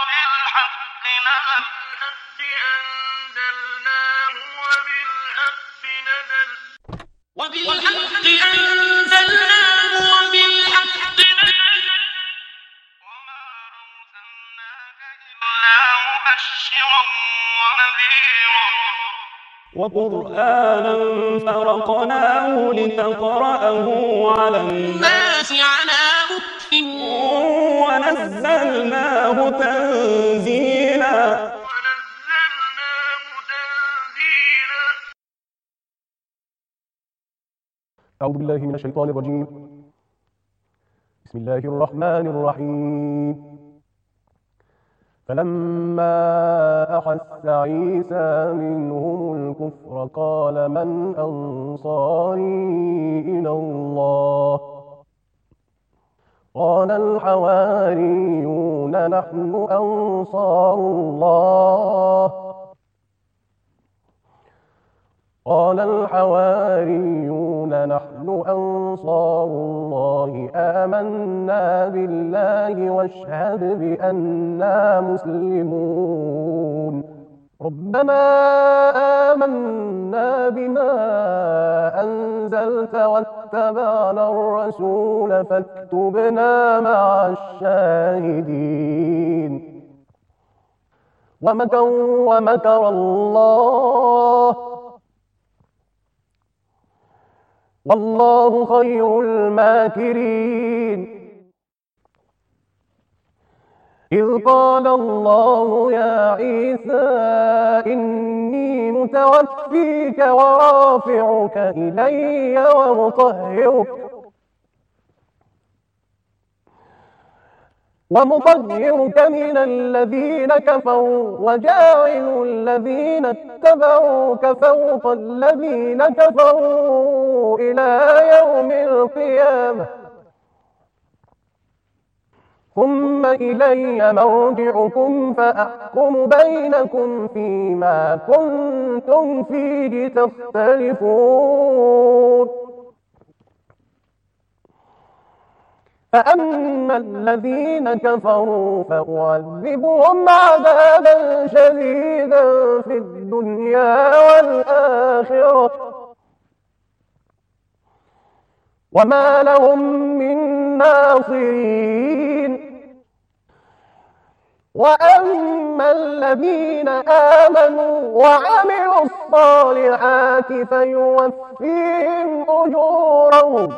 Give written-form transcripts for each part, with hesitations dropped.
وبالحق أنزلناه وبالحق أنزلناه وبالحق نزل وما أرسلناك إلا مبشرا ونذيرا وقرآنا فرقناه لتقرأه على الناس على مكث ونزلناه تنزيلا. أعوذ بالله من الشيطان الرجيم. بسم الله الرحمن الرحيم. فلما أحس عيسى منهم الكفر قال من أنصاري إلى الله؟ قال الحواريون نحن أنصار الله. قال الحواريون نحن أنصار الله آمنا بالله واشهد بأننا مسلمون. ربنا آمنا بما أنزلت واتبعنا الرسول فاكتبنا مع الشاهدين. ومكروا ومكر الله والله خير الماكرين. إذ قال الله يا عيسى إني متوفيك ورافعك إلي ومطهرك من الذين كفروا وجاعل الذين اتبعوك فوق الذين كفروا إلى يوم القيامة ثم إلي مرجعكم فأحكم بينكم فيما كنتم فيه تختلفون. فأما الذين كفروا فأعذبهم عذابا شديدا في الدنيا والآخرة وما لهم من ناصرين. وأما الذين آمنوا وعملوا الصالحات فيوفيهم أجورهم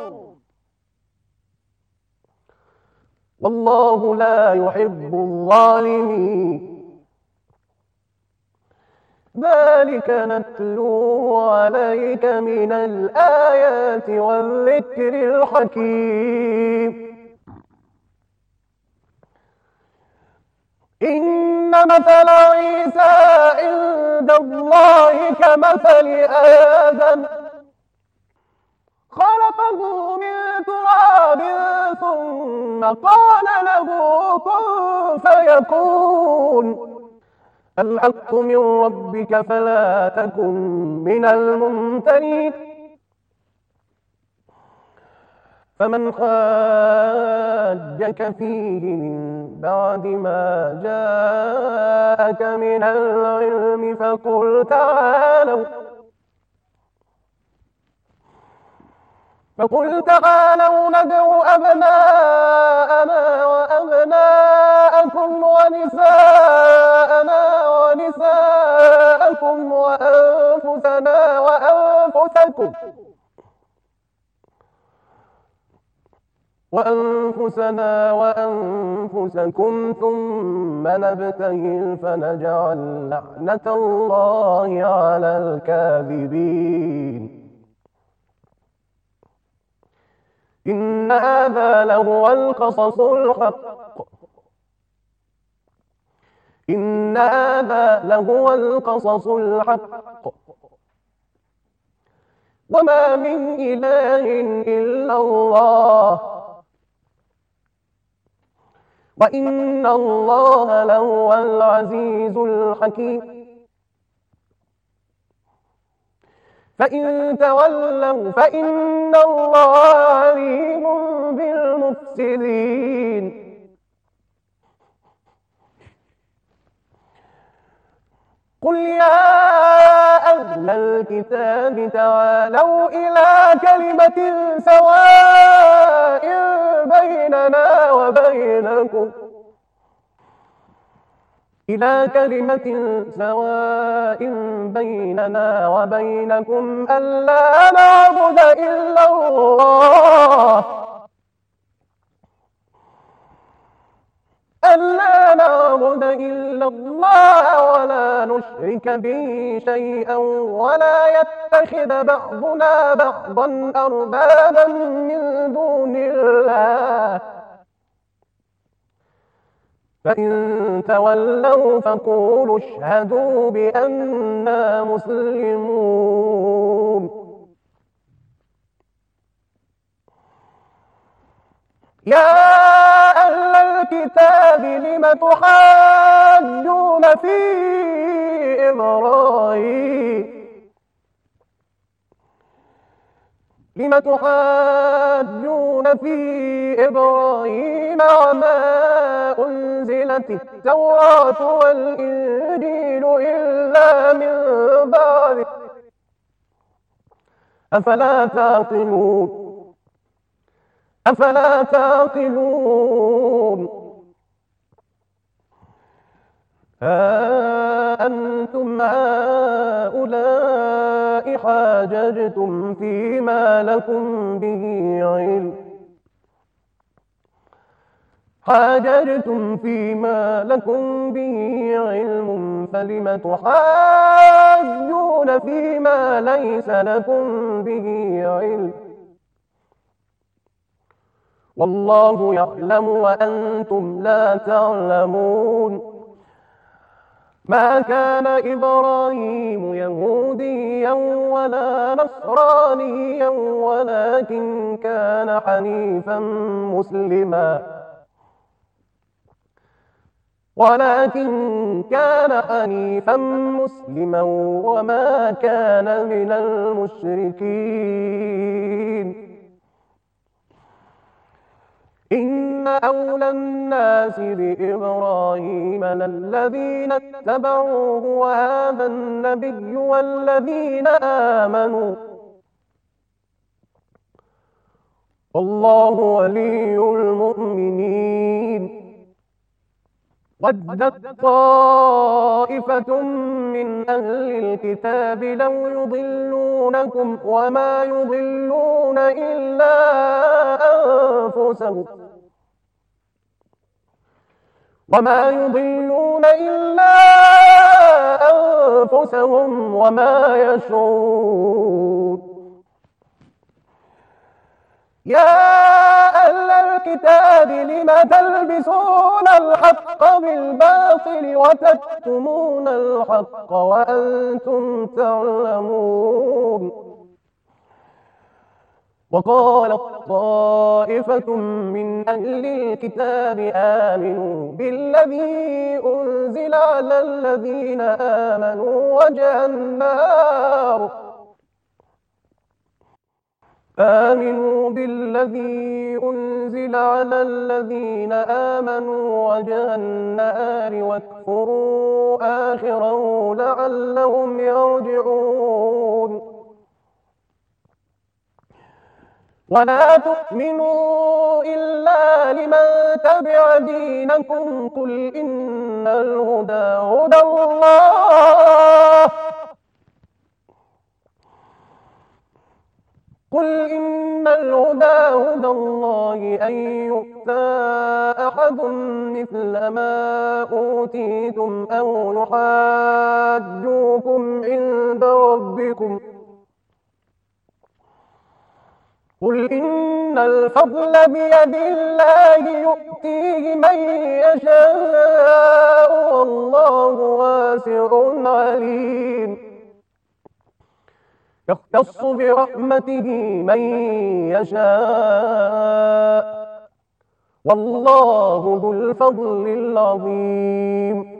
والله لا يحب الظالمين. ذلك نتلو عليك من الآيات والذكر الحكيم. إن مثل عيسى عند الله كمثل آدم خلقه من تراب ثم قال له كن فيكون. الحق من ربك فلا تكن من الممترين. فمن حاجك فيه من بعد ما جاءك من العلم فقل تعالوا ندعو أبناءنا وأبناءكم ونساءنا ونساءكم وأنفسنا وأنفسكم ثم نبتهل فنجعل لعنة الله على الكاذبين. إن هذا لهو القصص الحق وما من إله إلا الله وإن الله لهو العزيز الحكيم. فإن تولوا فإن الله عليم بالمفسدين. قل يا أهل الكتاب تعالوا إلى كلمة سواء بيننا وبينكم ألا نعبد إلا الله ولا نشرك به شيئا ولا يتخذ بعضنا بعضا أربابا من دون الله فإن تولوا فقولوا اشهدوا بأننا مسلمون. يا أهل الكتاب لم تحاجون في إبراهيم وما أنزلت التوراة والإنجيل إلا من بعده أفلا تعقلون. ها أنتم هؤلاء حاججتم فيما لكم به علم فلم تحاجون فيما ليس لكم به علم والله يعلم وأنتم لا تعلمون. ما كان إبراهيم يهوديا ولا نصرانيا ولكن كان حنيفا مسلما وما كان من المشركين. إن أولى الناس بإبراهيم للذين اتبعوه وهذا النبي والذين آمنوا والله ولي المؤمنين. ودت طائفة من أهل الكتاب لو يضلونكم وما يضلون إلا أنفسهم وما يشعرون. يا أهل الكتاب لم تلبسون الحق بالباطل وتكتمون الحق وأنتم تعلمون. وقالت طائفة من أهل الكتاب آمنوا بالذي أنزل على الذين آمنوا وجه النهار واكفروا آخره لعلهم يرجعون. ولا تؤمنوا إلا لمن تبع دينكم قل إن الهدى هدى الله أن يؤتى أحد مثل ما أوتيتم أو يحاجوكم عند ربكم قل إن الفضل بيد الله يؤتيه من يشاء والله واسع عليم. يختص برحمته من يشاء والله ذو الفضل العظيم.